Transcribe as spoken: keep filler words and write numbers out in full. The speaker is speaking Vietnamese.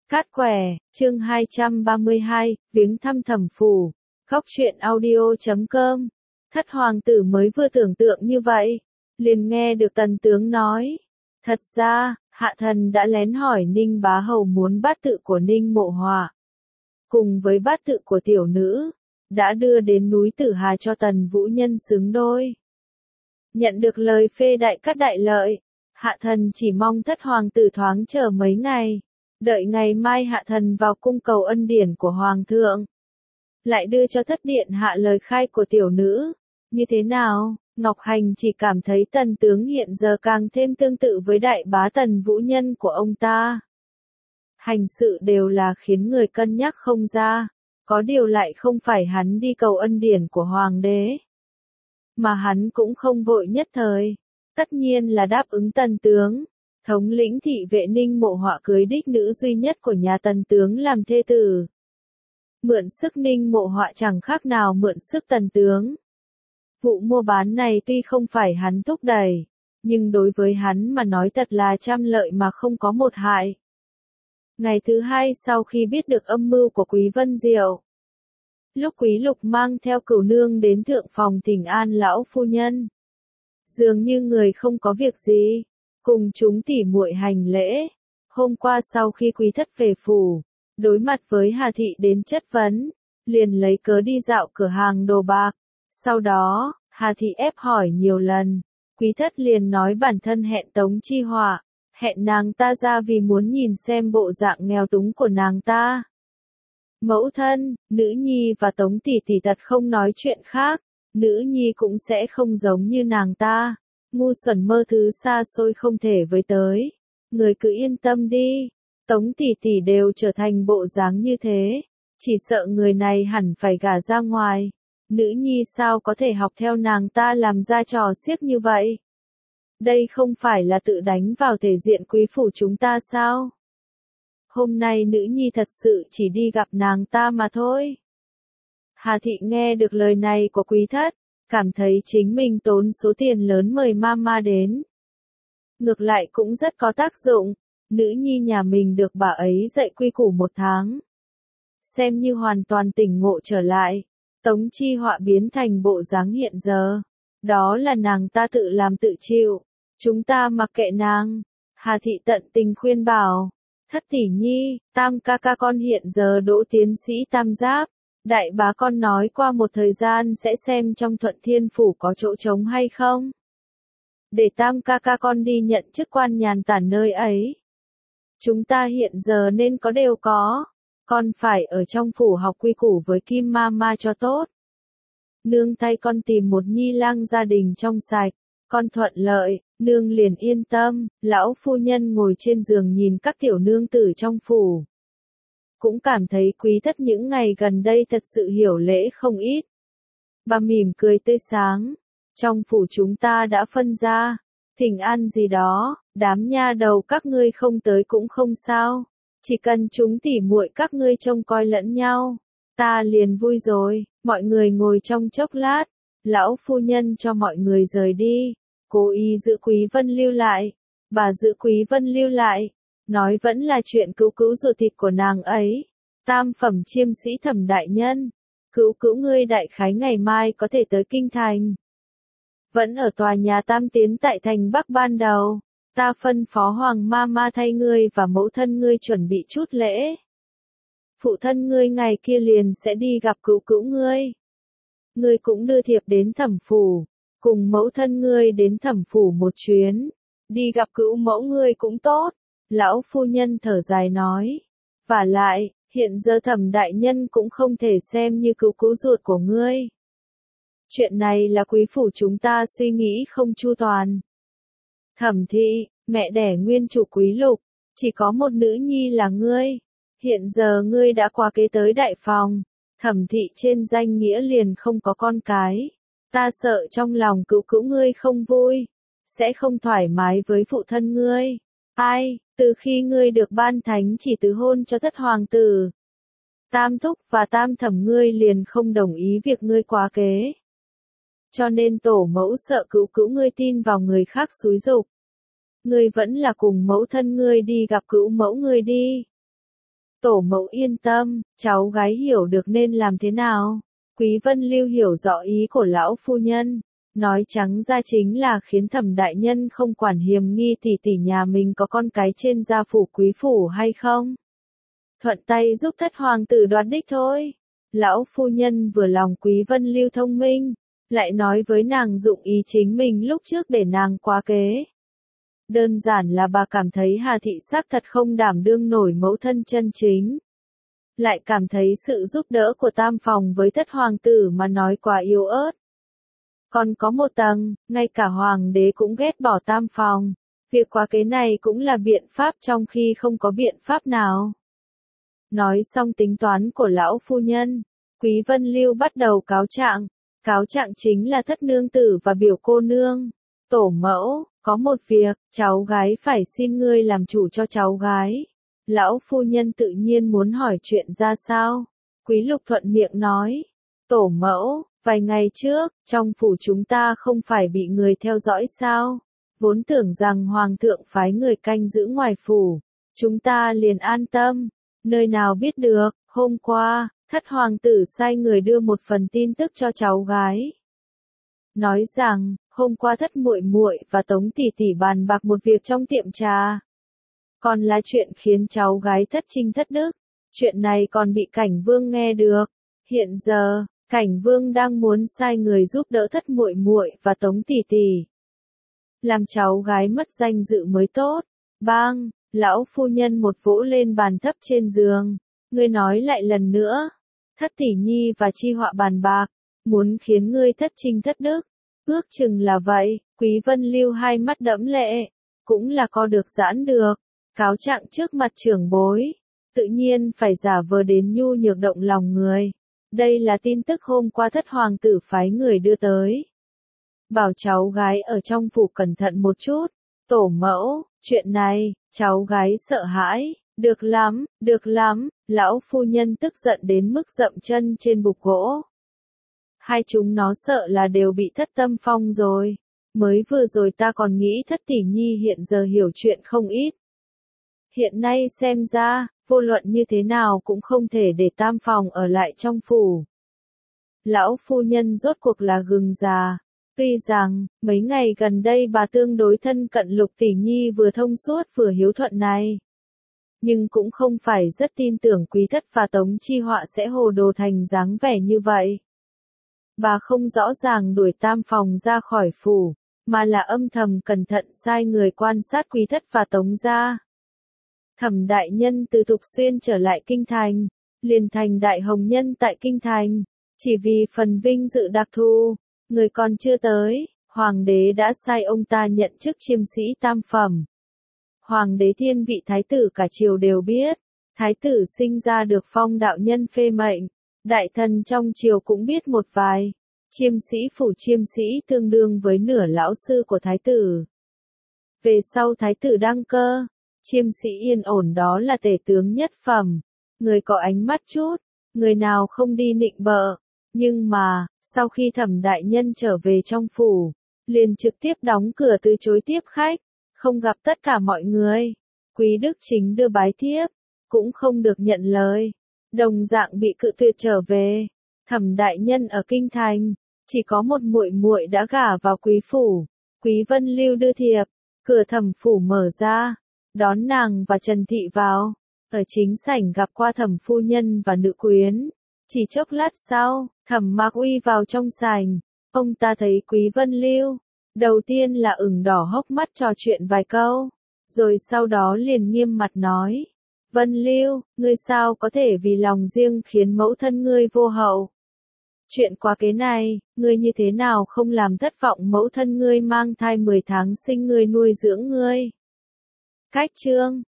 Cát quẻ, chương hai trăm ba mươi hai, viếng thăm thẩm phủ. Góc truyện audio chấm com. Thất hoàng tử mới vừa tưởng tượng như vậy, liền nghe được tần tướng nói. Thật ra, hạ thần đã lén hỏi Ninh bá hầu muốn bát tự của Ninh Mộ Họa, cùng với bát tự của tiểu nữ, đã đưa đến núi Tử Hà cho tần vũ nhân xứng đôi. Nhận được lời phê đại cát đại lợi, hạ thần chỉ mong thất hoàng tử thoáng chờ mấy ngày, đợi ngày mai hạ thần vào cung cầu ân điển của hoàng thượng, lại đưa cho thất điện hạ lời khai của tiểu nữ. Như thế nào? Ngọc Hành chỉ cảm thấy tần tướng hiện giờ càng thêm tương tự với đại bá tần vũ nhân của ông ta. Hành sự đều là khiến người cân nhắc không ra, có điều lại không phải hắn đi cầu ân điển của hoàng đế, mà hắn cũng không vội nhất thời, tất nhiên là đáp ứng tần tướng. Thống lĩnh thị vệ Ninh Mộ Họa cưới đích nữ duy nhất của nhà tần tướng làm thê tử. Mượn sức Ninh Mộ Họa chẳng khác nào mượn sức tần tướng. Vụ mua bán này tuy không phải hắn thúc đẩy, nhưng đối với hắn mà nói thật là trăm lợi mà không có một hại. Ngày thứ hai sau khi biết được âm mưu của Quý Vân Diệu, lúc Quý Lục mang theo Cửu Nương đến thượng phòng thỉnh an lão phu nhân, dường như người không có việc gì, cùng chúng tỉ muội hành lễ. Hôm qua sau khi Quý thất về phủ, đối mặt với Hà thị đến chất vấn, liền lấy cớ đi dạo cửa hàng đồ bạc. Sau đó, Hà thị ép hỏi nhiều lần, Quý thất liền nói bản thân hẹn Tống Chi Họa, hẹn nàng ta ra vì muốn nhìn xem bộ dạng nghèo túng của nàng ta. Mẫu thân, nữ nhi và Tống tỷ tỷ thật không nói chuyện khác, nữ nhi cũng sẽ không giống như nàng ta, ngu xuẩn mơ thứ xa xôi không thể với tới. Người cứ yên tâm đi, Tống tỷ tỷ đều trở thành bộ dáng như thế, chỉ sợ người này hẳn phải gả ra ngoài. Nữ nhi sao có thể học theo nàng ta làm ra trò xiếc như vậy? Đây không phải là tự đánh vào thể diện quý phủ chúng ta sao? Hôm nay nữ nhi thật sự chỉ đi gặp nàng ta mà thôi. Hà thị nghe được lời này của Quý thất, cảm thấy chính mình tốn số tiền lớn mời mama đến. Ngược lại cũng rất có tác dụng, nữ nhi nhà mình được bà ấy dạy quy củ một tháng. Xem như hoàn toàn tỉnh ngộ trở lại, Tống Chi Họa biến thành bộ dáng hiện giờ. Đó là nàng ta tự làm tự chịu, chúng ta mặc kệ nàng. Hà thị tận tình khuyên bảo, thất tỷ nhi, tam ca ca con hiện giờ đỗ tiến sĩ tam giáp. Đại bá con nói qua một thời gian sẽ xem trong Thuận Thiên Phủ có chỗ trống hay không. Để tam ca ca con đi nhận chức quan nhàn tản nơi ấy. Chúng ta hiện giờ nên có đều có. Con phải ở trong phủ học quy củ với Kim Mama cho tốt. Nương thay con tìm một nhi lang gia đình trong sạch. Con thuận lợi, nương liền yên tâm. Lão phu nhân ngồi trên giường nhìn các tiểu nương tử trong phủ, cũng cảm thấy Quý thất những ngày gần đây thật sự hiểu lễ không ít. Bà mỉm cười tươi sáng. Trong phủ chúng ta đã phân ra, thỉnh an gì đó, đám nha đầu các ngươi không tới cũng không sao. Chỉ cần chúng tỉ muội các ngươi trông coi lẫn nhau, ta liền vui rồi. Mọi người ngồi trong chốc lát, lão phu nhân cho mọi người rời đi, cố ý giữ Quý Vân lưu lại. Bà giữ Quý Vân lưu lại, nói vẫn là chuyện cứu cứu ruột thịt của nàng ấy. Tam phẩm chiêm sĩ Thẩm đại nhân, cứu cứu ngươi đại khái ngày mai có thể tới kinh thành. Vẫn ở tòa nhà Tam Tiến tại thành Bắc ban đầu, ta phân phó Hoàng Mama thay ngươi và mẫu thân ngươi chuẩn bị chút lễ. Phụ thân ngươi ngày kia liền sẽ đi gặp cứu cứu ngươi. Ngươi cũng đưa thiệp đến thẩm phủ, cùng mẫu thân ngươi đến thẩm phủ một chuyến, đi gặp cứu mẫu ngươi cũng tốt. Lão phu nhân thở dài nói, vả lại, hiện giờ Thẩm đại nhân cũng không thể xem như cứu cứu ruột của ngươi. Chuyện này là quý phủ chúng ta suy nghĩ không chu toàn. Thẩm thị, mẹ đẻ nguyên chủ Quý Lục, chỉ có một nữ nhi là ngươi. Hiện giờ ngươi đã qua kế tới đại phòng, Thẩm thị trên danh nghĩa liền không có con cái. Ta sợ trong lòng cứu cứu ngươi không vui, sẽ không thoải mái với phụ thân ngươi. Ai, từ khi ngươi được ban thánh chỉ tứ hôn cho thất hoàng tử, tam thúc và tam thẩm ngươi liền không đồng ý việc ngươi quá kế. Cho nên tổ mẫu sợ cứu cứu ngươi tin vào người khác xúi giục. Ngươi vẫn là cùng mẫu thân ngươi đi gặp cứu mẫu ngươi đi. Tổ mẫu yên tâm, cháu gái hiểu được nên làm thế nào. Quý Vân Lưu hiểu rõ ý của lão phu nhân, nói trắng ra chính là khiến Thẩm đại nhân không quản hiềm nghi tỷ tỷ nhà mình có con cái trên gia phủ quý phủ hay không. Thuận tay giúp thất hoàng tử đoạt đích thôi. Lão phu nhân vừa lòng Quý Vân Lưu thông minh, lại nói với nàng dụng ý chính mình lúc trước để nàng quá kế. Đơn giản là bà cảm thấy Hà Thị xác thật không đảm đương nổi mẫu thân chân chính. Lại cảm thấy sự giúp đỡ của tam phòng với thất hoàng tử mà nói quá yếu ớt. Còn có một tầng, ngay cả hoàng đế cũng ghét bỏ tam phòng. Việc quá kế này cũng là biện pháp trong khi không có biện pháp nào. Nói xong tính toán của lão phu nhân, Quý Vân Lưu bắt đầu cáo trạng. Cáo trạng chính là thất nương tử và biểu cô nương. Tổ mẫu, có một việc, cháu gái phải xin ngươi làm chủ cho cháu gái. Lão phu nhân tự nhiên muốn hỏi chuyện ra sao. Quý Lục thuận miệng nói. Tổ mẫu, vài ngày trước, trong phủ chúng ta không phải bị người theo dõi sao? Vốn tưởng rằng hoàng thượng phái người canh giữ ngoài phủ. Chúng ta liền an tâm. Nơi nào biết được, hôm qua, thất hoàng tử sai người đưa một phần tin tức cho cháu gái. Nói rằng, hôm qua thất muội muội và Tống tỷ tỷ bàn bạc một việc trong tiệm trà. Còn là chuyện khiến cháu gái thất trinh thất đức. Chuyện này còn bị cảnh vương nghe được. Hiện giờ, cảnh vương đang muốn sai người giúp đỡ thất muội muội và Tống tỷ tỷ. Làm cháu gái mất danh dự mới tốt. Bang, lão phu nhân một vỗ lên bàn thấp trên giường. Ngươi nói lại lần nữa. Thất tỷ nhi và chi họa bàn bạc. Muốn khiến ngươi thất trinh thất đức. Ước chừng là vậy, Quý Vân Lưu hai mắt đẫm lệ. Cũng là co được giãn được. Cáo trạng trước mặt trưởng bối. Tự nhiên phải giả vờ đến nhu nhược động lòng người. Đây là tin tức hôm qua thất hoàng tử phái người đưa tới. Bảo cháu gái ở trong phủ cẩn thận một chút. Tổ mẫu, chuyện này, cháu gái sợ hãi. Được lắm, được lắm, lão phu nhân tức giận đến mức dậm chân trên bục gỗ. Hai chúng nó sợ là đều bị thất tâm phong rồi. Mới vừa rồi ta còn nghĩ thất tỷ nhi hiện giờ hiểu chuyện không ít. Hiện nay xem ra, vô luận như thế nào cũng không thể để tam phòng ở lại trong phủ. Lão phu nhân rốt cuộc là gừng già. Tuy rằng, mấy ngày gần đây bà tương đối thân cận Lục tỷ nhi vừa thông suốt vừa hiếu thuận này. Nhưng cũng không phải rất tin tưởng Quý thất và Tống chi họa sẽ hồ đồ thành dáng vẻ như vậy. Bà không rõ ràng đuổi tam phòng ra khỏi phủ, mà là âm thầm cẩn thận sai người quan sát Quý thất và Tống gia. Thẩm đại nhân từ Thục Xuyên trở lại kinh thành, liền thành đại hồng nhân tại kinh thành, chỉ vì phần vinh dự đặc thù, người còn chưa tới, hoàng đế đã sai ông ta nhận chức chiêm sĩ tam phẩm. Hoàng đế thiên vị thái tử cả triều đều biết, thái tử sinh ra được phong đạo nhân phê mệnh, đại thần trong triều cũng biết một vài, chiêm sĩ phủ chiêm sĩ tương đương với nửa lão sư của thái tử. Về sau thái tử đăng cơ, chiêm sĩ yên ổn đó là tể tướng nhất phẩm, người có ánh mắt chút, người nào không đi nịnh bợ, nhưng mà, sau khi Thẩm đại nhân trở về trong phủ, liền trực tiếp đóng cửa từ chối tiếp khách, không gặp tất cả mọi người. Quý Đức Chính đưa bái thiếp, cũng không được nhận lời, đồng dạng bị cự tuyệt trở về. Thẩm đại nhân ở kinh thành, chỉ có một muội muội đã gả vào quý phủ. Quý Vân Lưu đưa thiệp, cửa thẩm phủ mở ra, đón nàng và Trần Thị vào, ở chính sảnh gặp qua thẩm phu nhân và nữ quyến. Chỉ chốc lát sau, Thẩm Mạc Uy vào trong sảnh, ông ta thấy Quý Vân Lưu, đầu tiên là ửng đỏ hốc mắt trò chuyện vài câu, rồi sau đó liền nghiêm mặt nói, Vân Lưu, ngươi sao có thể vì lòng riêng khiến mẫu thân ngươi vô hậu? Chuyện quá kế này, ngươi như thế nào không làm thất vọng mẫu thân ngươi mang thai mười tháng sinh ngươi nuôi dưỡng ngươi? Cách chương